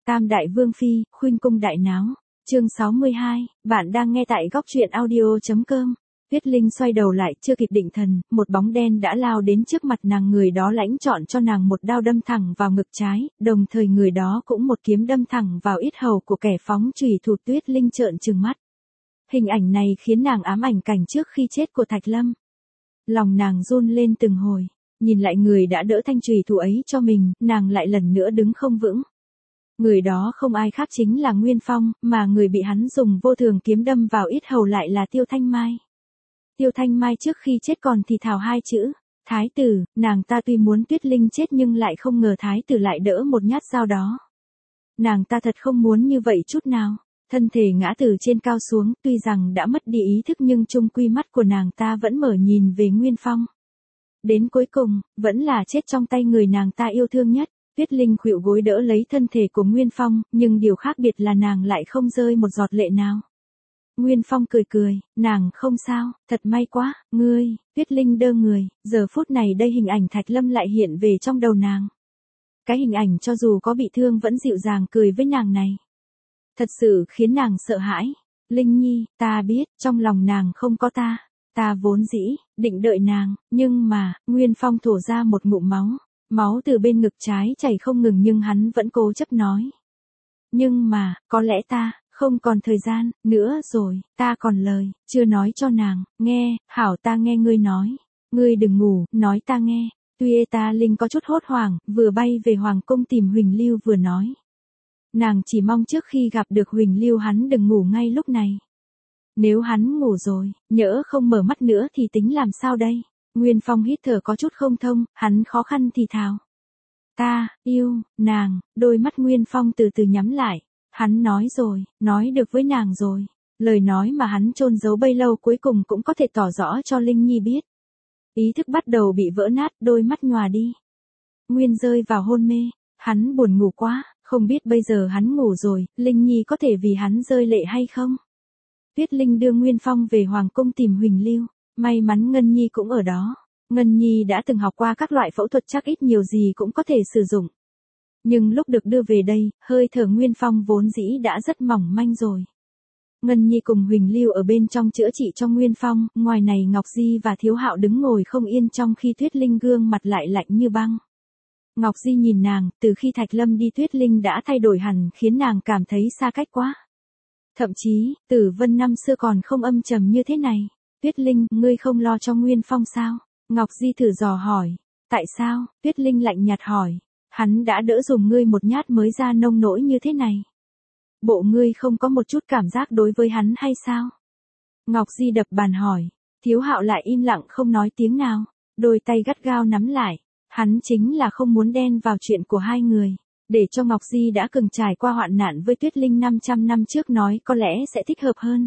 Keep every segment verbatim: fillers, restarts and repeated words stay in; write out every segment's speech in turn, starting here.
Tam đại vương phi, khuynh cung đại náo. Chương sáu mươi hai, bạn đang nghe tại góc truyện audio chấm com. Tuyết Linh xoay đầu lại, chưa kịp định thần, một bóng đen đã lao đến trước mặt nàng, người đó lãnh chọn cho nàng một đao đâm thẳng vào ngực trái, đồng thời người đó cũng một kiếm đâm thẳng vào yết hầu của kẻ phóng chùy thủ. Tuyết Linh trợn trừng mắt. Hình ảnh này khiến nàng ám ảnh cảnh trước khi chết của Thạch Lâm. Lòng nàng run lên từng hồi, nhìn lại người đã đỡ thanh chùy thủ ấy cho mình, nàng lại lần nữa đứng không vững. Người đó không ai khác chính là Nguyên Phong, mà người bị hắn dùng vô thường kiếm đâm vào yết hầu lại là Tiêu Thanh Mai. Tiêu Thanh Mai trước khi chết còn thì thào hai chữ, thái tử. Nàng ta tuy muốn Tuyết Linh chết nhưng lại không ngờ thái tử lại đỡ một nhát dao đó. Nàng ta thật không muốn như vậy chút nào. Thân thể ngã từ trên cao xuống, tuy rằng đã mất đi ý thức nhưng chung quy mắt của nàng ta vẫn mở nhìn về Nguyên Phong. Đến cuối cùng, vẫn là chết trong tay người nàng ta yêu thương nhất. Tuyết Linh khuỵu gối đỡ lấy thân thể của Nguyên Phong, nhưng điều khác biệt là nàng lại không rơi một giọt lệ nào. Nguyên Phong cười cười, nàng không sao, thật may quá, ngươi. Tuyết Linh đơ người, giờ phút này đây hình ảnh Thạch Lâm lại hiện về trong đầu nàng. Cái hình ảnh cho dù có bị thương vẫn dịu dàng cười với nàng này. Thật sự khiến nàng sợ hãi. Linh Nhi, ta biết, trong lòng nàng không có ta. Ta vốn dĩ, định đợi nàng, nhưng mà, Nguyên Phong thổ ra một ngụm máu. Máu từ bên ngực trái chảy không ngừng nhưng hắn vẫn cố chấp nói. Nhưng mà, có lẽ ta, không còn thời gian, nữa rồi, ta còn lời, chưa nói cho nàng, nghe, hảo ta nghe ngươi nói. Ngươi đừng ngủ, nói ta nghe. Tuy ta Linh có chút hốt hoảng, vừa bay về Hoàng cung tìm Huỳnh Lưu vừa nói. Nàng chỉ mong trước khi gặp được Huỳnh Lưu hắn đừng ngủ ngay lúc này. Nếu hắn ngủ rồi, nhỡ không mở mắt nữa thì tính làm sao đây? Nguyên Phong hít thở có chút không thông, hắn khó khăn thì thào. Ta, yêu, nàng. Đôi mắt Nguyên Phong từ từ nhắm lại. Hắn nói rồi, nói được với nàng rồi. Lời nói mà hắn chôn giấu bấy lâu cuối cùng cũng có thể tỏ rõ cho Linh Nhi biết. Ý thức bắt đầu bị vỡ nát, đôi mắt nhòa đi. Nguyên rơi vào hôn mê, hắn buồn ngủ quá, không biết bây giờ hắn ngủ rồi, Linh Nhi có thể vì hắn rơi lệ hay không? Tuyết Linh đưa Nguyên Phong về Hoàng cung tìm Huỳnh Lưu. May mắn Ngân Nhi cũng ở đó. Ngân Nhi đã từng học qua các loại phẫu thuật chắc ít nhiều gì cũng có thể sử dụng. Nhưng lúc được đưa về đây, hơi thở Nguyên Phong vốn dĩ đã rất mỏng manh rồi. Ngân Nhi cùng Huỳnh Lưu ở bên trong chữa trị cho Nguyên Phong, ngoài này Ngọc Di và Thiếu Hạo đứng ngồi không yên trong khi Tuyết Linh gương mặt lại lạnh như băng. Ngọc Di nhìn nàng, từ khi Thạch Lâm đi Tuyết Linh đã thay đổi hẳn khiến nàng cảm thấy xa cách quá. Thậm chí, Tử Vân năm xưa còn không âm trầm như thế này. Tuyết Linh, ngươi không lo cho Nguyên Phong sao? Ngọc Di thử dò hỏi. Tại sao? Tuyết Linh lạnh nhạt hỏi. Hắn đã đỡ dùng ngươi một nhát mới ra nông nỗi như thế này. Bộ ngươi không có một chút cảm giác đối với hắn hay sao? Ngọc Di đập bàn hỏi. Thiếu Hạo lại im lặng không nói tiếng nào. Đôi tay gắt gao nắm lại. Hắn chính là không muốn đen vào chuyện của hai người. Để cho Ngọc Di đã từng trải qua hoạn nạn với Tuyết Linh năm trăm năm trước nói có lẽ sẽ thích hợp hơn.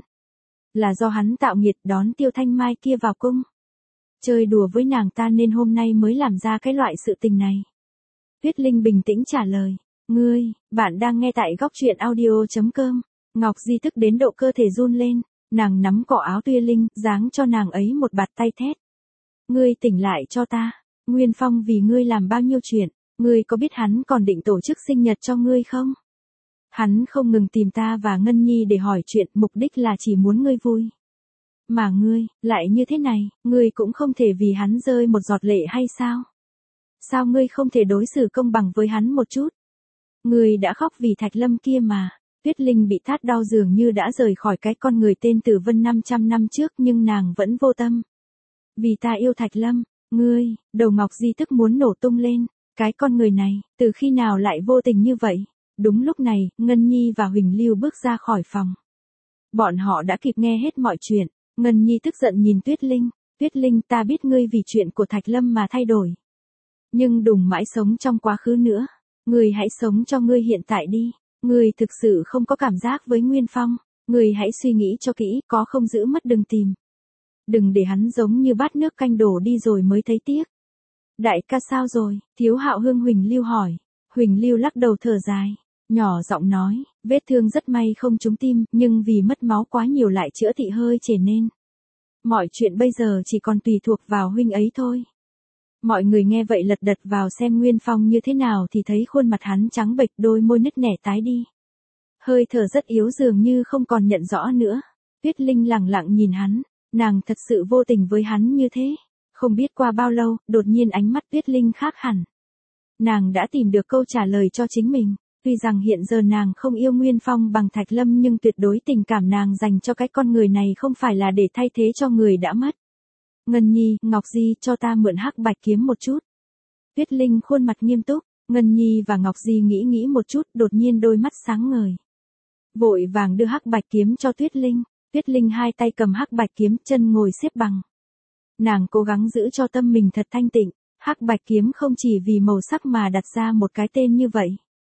Là do hắn tạo nghiệt đón Tiêu Thanh Mai kia vào cung. Chơi đùa với nàng ta nên hôm nay mới làm ra cái loại sự tình này. Tuyết Linh bình tĩnh trả lời. Ngươi, bạn đang nghe tại góc truyện audio chấm com. Ngọc Di tức đến độ cơ thể run lên. Nàng nắm cỏ áo Tuyết Linh, giáng cho nàng ấy một bạt tay thét. Ngươi tỉnh lại cho ta. Nguyên Phong vì ngươi làm bao nhiêu chuyện. Ngươi có biết hắn còn định tổ chức sinh nhật cho ngươi không? Hắn không ngừng tìm ta và Ngân Nhi để hỏi chuyện, mục đích là chỉ muốn ngươi vui. Mà ngươi, lại như thế này, ngươi cũng không thể vì hắn rơi một giọt lệ hay sao? Sao ngươi không thể đối xử công bằng với hắn một chút? Ngươi đã khóc vì Thạch Lâm kia mà. Tuyết Linh bị thắt đau dường như đã rời khỏi cái con người tên Tử Vân năm trăm năm trước nhưng nàng vẫn vô tâm. Vì ta yêu Thạch Lâm, ngươi, đầu Ngọc Di tức muốn nổ tung lên. Cái con người này, từ khi nào lại vô tình như vậy? Đúng lúc này, Ngân Nhi và Huỳnh Lưu bước ra khỏi phòng. Bọn họ đã kịp nghe hết mọi chuyện. Ngân Nhi tức giận nhìn Tuyết Linh. Tuyết Linh, ta biết ngươi vì chuyện của Thạch Lâm mà thay đổi. Nhưng đừng mãi sống trong quá khứ nữa. Ngươi hãy sống cho ngươi hiện tại đi. Ngươi thực sự không có cảm giác với Nguyên Phong. Ngươi hãy suy nghĩ cho kỹ, có không giữ mất đừng tìm. Đừng để hắn giống như bát nước canh đổ đi rồi mới thấy tiếc. Đại ca sao rồi? Thiếu Hạo Hương Huỳnh Lưu hỏi. Huỳnh Lưu lắc đầu thở dài. Nhỏ giọng nói, vết thương rất may không trúng tim, nhưng vì mất máu quá nhiều lại chữa thị hơi chề nên. Mọi chuyện bây giờ chỉ còn tùy thuộc vào huynh ấy thôi. Mọi người nghe vậy lật đật vào xem Nguyên Phong như thế nào thì thấy khuôn mặt hắn trắng bệch, đôi môi nứt nẻ tái đi. Hơi thở rất yếu dường như không còn nhận rõ nữa. Tuyết Linh lẳng lặng nhìn hắn, nàng thật sự vô tình với hắn như thế. Không biết qua bao lâu, đột nhiên ánh mắt Tuyết Linh khác hẳn. Nàng đã tìm được câu trả lời cho chính mình. Tuy rằng hiện giờ nàng không yêu Nguyên Phong bằng Thạch Lâm nhưng tuyệt đối tình cảm nàng dành cho cái con người này không phải là để thay thế cho người đã mất. Ngân Nhi, Ngọc Di cho ta mượn hắc bạch kiếm một chút. Tuyết Linh khuôn mặt nghiêm túc, Ngân Nhi và Ngọc Di nghĩ nghĩ một chút, đột nhiên đôi mắt sáng ngời. Vội vàng đưa hắc bạch kiếm cho Tuyết Linh, Tuyết Linh hai tay cầm hắc bạch kiếm, chân ngồi xếp bằng. Nàng cố gắng giữ cho tâm mình thật thanh tịnh, hắc bạch kiếm không chỉ vì màu sắc mà đặt ra một cái tên như vậy.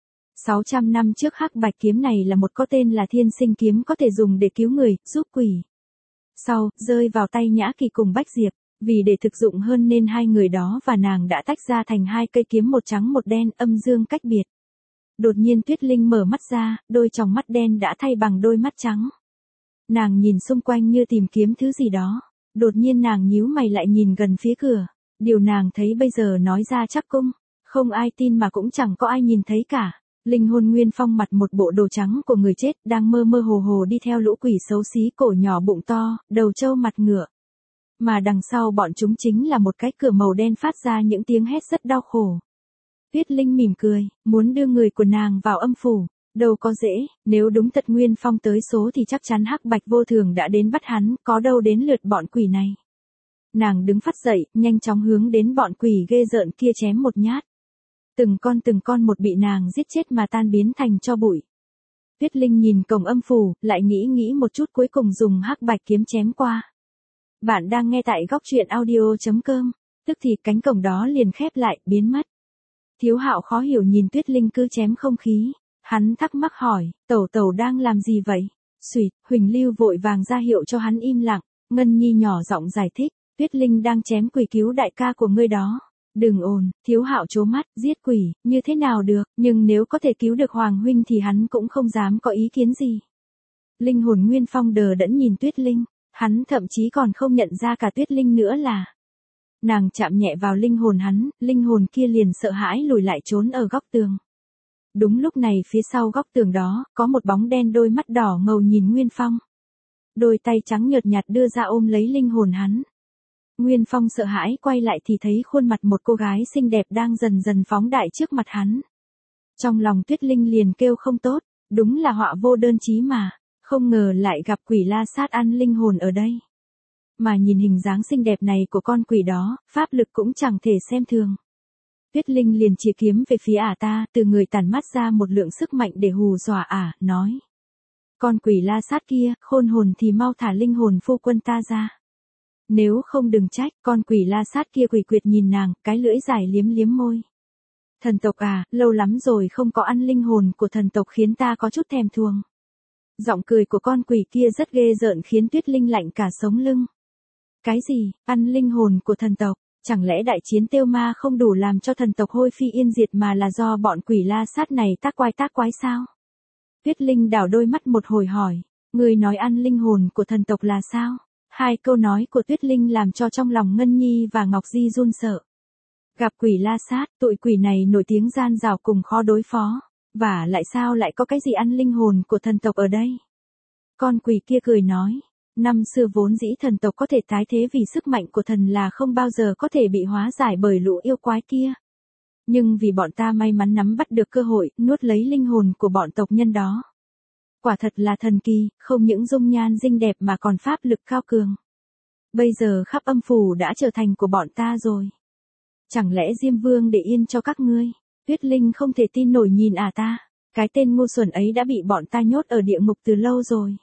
sáu trăm năm trước hắc bạch kiếm này là một có tên là Thiên Sinh kiếm, có thể dùng để cứu người, giúp quỷ. Sau, rơi vào tay Nhã Kỳ cùng Bách Diệp, vì để thực dụng hơn nên hai người đó và nàng đã tách ra thành hai cây kiếm, một trắng một đen, âm dương cách biệt. Đột nhiên Tuyết Linh mở mắt ra, đôi tròng mắt đen đã thay bằng đôi mắt trắng. Nàng nhìn xung quanh như tìm kiếm thứ gì đó, đột nhiên nàng nhíu mày lại nhìn gần phía cửa, điều nàng thấy bây giờ nói ra chắc cung, không ai tin mà cũng chẳng có ai nhìn thấy cả. Linh hồn Nguyên Phong mặt một bộ đồ trắng của người chết, đang mơ mơ hồ hồ đi theo lũ quỷ xấu xí, cổ nhỏ bụng to, đầu trâu mặt ngựa. Mà đằng sau bọn chúng chính là một cái cửa màu đen phát ra những tiếng hét rất đau khổ. Tuyết Linh mỉm cười, muốn đưa người của nàng vào âm phủ, đâu có dễ, nếu đúng thật Nguyên Phong tới số thì chắc chắn hắc bạch vô thường đã đến bắt hắn, có đâu đến lượt bọn quỷ này. Nàng đứng phắt dậy, nhanh chóng hướng đến bọn quỷ ghê rợn kia chém một nhát. Từng con từng con một bị nàng giết chết mà tan biến thành tro bụi. Tuyết Linh nhìn cổng âm phủ, lại nghĩ nghĩ một chút, cuối cùng dùng hắc bạch kiếm chém qua. Bạn đang nghe tại góc truyện audio chấm com, tức thì cánh cổng đó liền khép lại, biến mất. Thiếu Hạo khó hiểu nhìn Tuyết Linh cứ chém không khí, hắn thắc mắc hỏi, tẩu tẩu đang làm gì vậy? Xùyt, Huỳnh Lưu vội vàng ra hiệu cho hắn im lặng, Ngân Nhi nhỏ giọng giải thích, Tuyết Linh đang chém quỷ cứu đại ca của ngươi đó. Đừng ồn, Thiếu Hạo trố mắt, giết quỷ, như thế nào được, nhưng nếu có thể cứu được Hoàng huynh thì hắn cũng không dám có ý kiến gì. Linh hồn Nguyên Phong đờ đẫn nhìn Tuyết Linh, hắn thậm chí còn không nhận ra cả Tuyết Linh nữa là. Nàng chạm nhẹ vào linh hồn hắn, linh hồn kia liền sợ hãi lùi lại trốn ở góc tường. Đúng lúc này phía sau góc tường đó, có một bóng đen đôi mắt đỏ ngầu nhìn Nguyên Phong. Đôi tay trắng nhợt nhạt đưa ra ôm lấy linh hồn hắn. Nguyên Phong sợ hãi quay lại thì thấy khuôn mặt một cô gái xinh đẹp đang dần dần phóng đại trước mặt hắn. Trong lòng Tuyết Linh liền kêu không tốt, đúng là họa vô đơn chí mà, không ngờ lại gặp quỷ la sát ăn linh hồn ở đây. Mà nhìn hình dáng xinh đẹp này của con quỷ đó, pháp lực cũng chẳng thể xem thường. Tuyết Linh liền chĩa kiếm về phía ả ta, từ người tản mát ra một lượng sức mạnh để hù dọa ả, nói. Con quỷ la sát kia, khôn hồn thì mau thả linh hồn phu quân ta ra. Nếu không đừng trách, con quỷ la sát kia quỷ quyệt nhìn nàng, cái lưỡi dài liếm liếm môi. Thần tộc à, lâu lắm rồi không có ăn linh hồn của thần tộc khiến ta có chút thèm thuồng. Giọng cười của con quỷ kia rất ghê rợn khiến Tuyết Linh lạnh cả sống lưng. Cái gì, ăn linh hồn của thần tộc, chẳng lẽ đại chiến Tiêu Ma không đủ làm cho thần tộc hôi phi yên diệt mà là do bọn quỷ la sát này tác quái tác quái sao? Tuyết Linh đảo đôi mắt một hồi hỏi, người nói ăn linh hồn của thần tộc là sao? Hai câu nói của Tuyết Linh làm cho trong lòng Ngân Nhi và Ngọc Di run sợ. Gặp quỷ la sát, tụi quỷ này nổi tiếng gian rào cùng khó đối phó. Và lại sao lại có cái gì ăn linh hồn của thần tộc ở đây? Con quỷ kia cười nói, năm xưa vốn dĩ thần tộc có thể tái thế vì sức mạnh của thần là không bao giờ có thể bị hóa giải bởi lũ yêu quái kia. Nhưng vì bọn ta may mắn nắm bắt được cơ hội, nuốt lấy linh hồn của bọn tộc nhân đó. Quả thật là thần kỳ, không những dung nhan xinh đẹp mà còn pháp lực cao cường. Bây giờ khắp âm phủ đã trở thành của bọn ta rồi. Chẳng lẽ Diêm Vương để yên cho các ngươi? Tuyết Linh không thể tin nổi nhìn à ta. Cái tên ngu xuẩn ấy đã bị bọn ta nhốt ở địa ngục từ lâu rồi.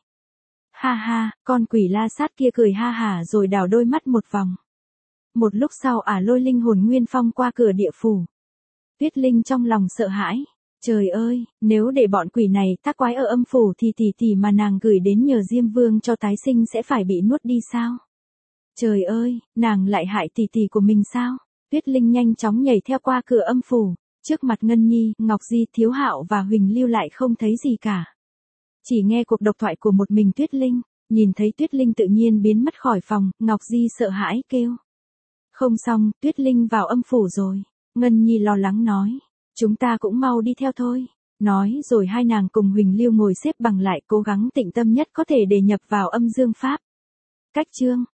Ha ha, con quỷ la sát kia cười ha hả rồi đảo đôi mắt một vòng. Một lúc sau ả lôi linh hồn Nguyên Phong qua cửa địa phủ. Tuyết Linh trong lòng sợ hãi. Trời ơi, nếu để bọn quỷ này tác quái ở âm phủ thì tỷ tỷ mà nàng gửi đến nhờ Diêm Vương cho tái sinh sẽ phải bị nuốt đi sao? Trời ơi, nàng lại hại tỷ tỷ của mình sao? Tuyết Linh nhanh chóng nhảy theo qua cửa âm phủ, trước mặt Ngân Nhi, Ngọc Di, Thiếu Hạo và Huỳnh Lưu lại không thấy gì cả. Chỉ nghe cuộc độc thoại của một mình Tuyết Linh, nhìn thấy Tuyết Linh tự nhiên biến mất khỏi phòng, Ngọc Di sợ hãi kêu. Không xong, Tuyết Linh vào âm phủ rồi. Ngân Nhi lo lắng nói. Chúng ta cũng mau đi theo thôi. Nói rồi hai nàng cùng Huỳnh Lưu ngồi xếp bằng lại cố gắng tĩnh tâm nhất có thể để nhập vào âm dương pháp. Cách chương